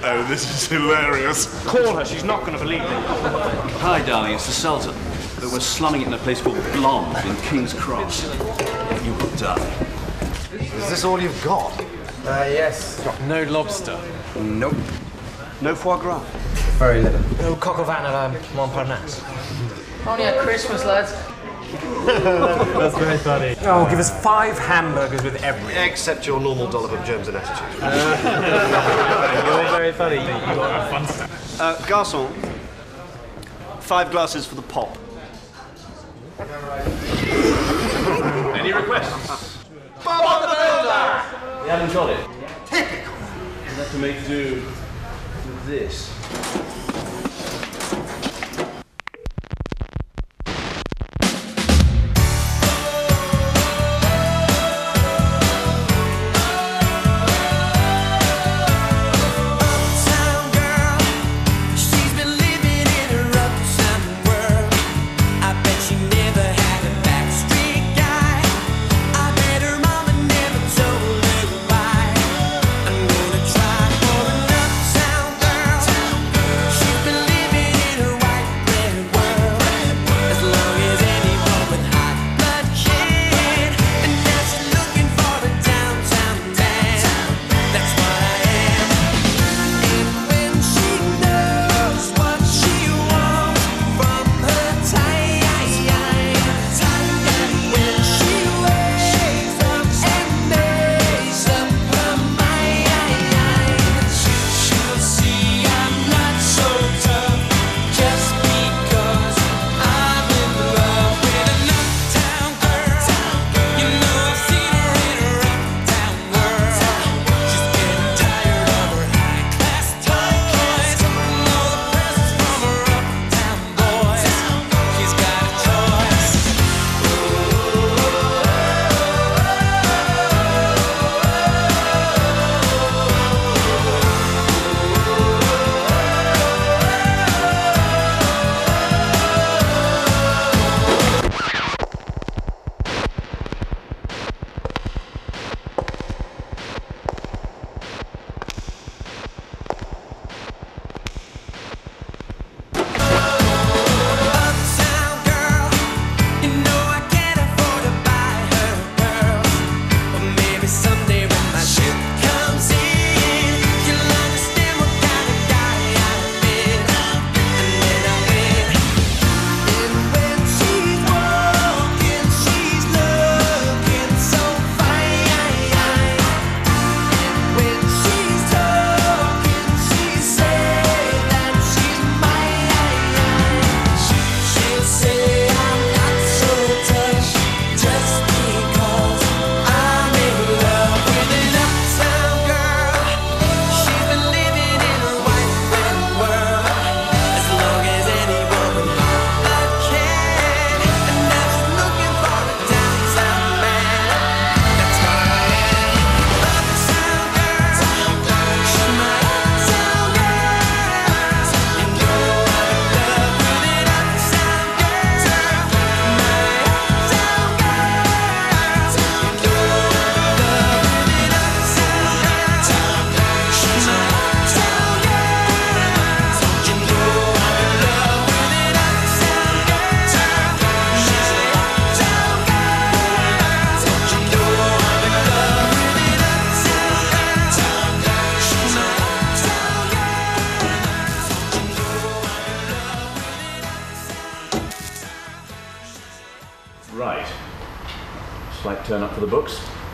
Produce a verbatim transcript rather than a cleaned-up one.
Oh, this is hilarious. Call her, she's not going to believe me. Hi, darling, it's the Sultan. But we're slumming it in a place called Blonde in King's Cross. You will die. Is this all you've got? Uh, yes. No lobster. Nope. No foie gras. Very little. No coq au vin à la Montparnasse. Only at Christmas, lads. That's very funny. Oh, give us five hamburgers with everything. Except your normal dollop of germs and attitude. You're very funny. You are fun stuff. Uh, garçon, five glasses for the pop. Any requests? Bob the Builder! You haven't got it? Typical! You'll have to make do with this. Right. Slight turn up for the books.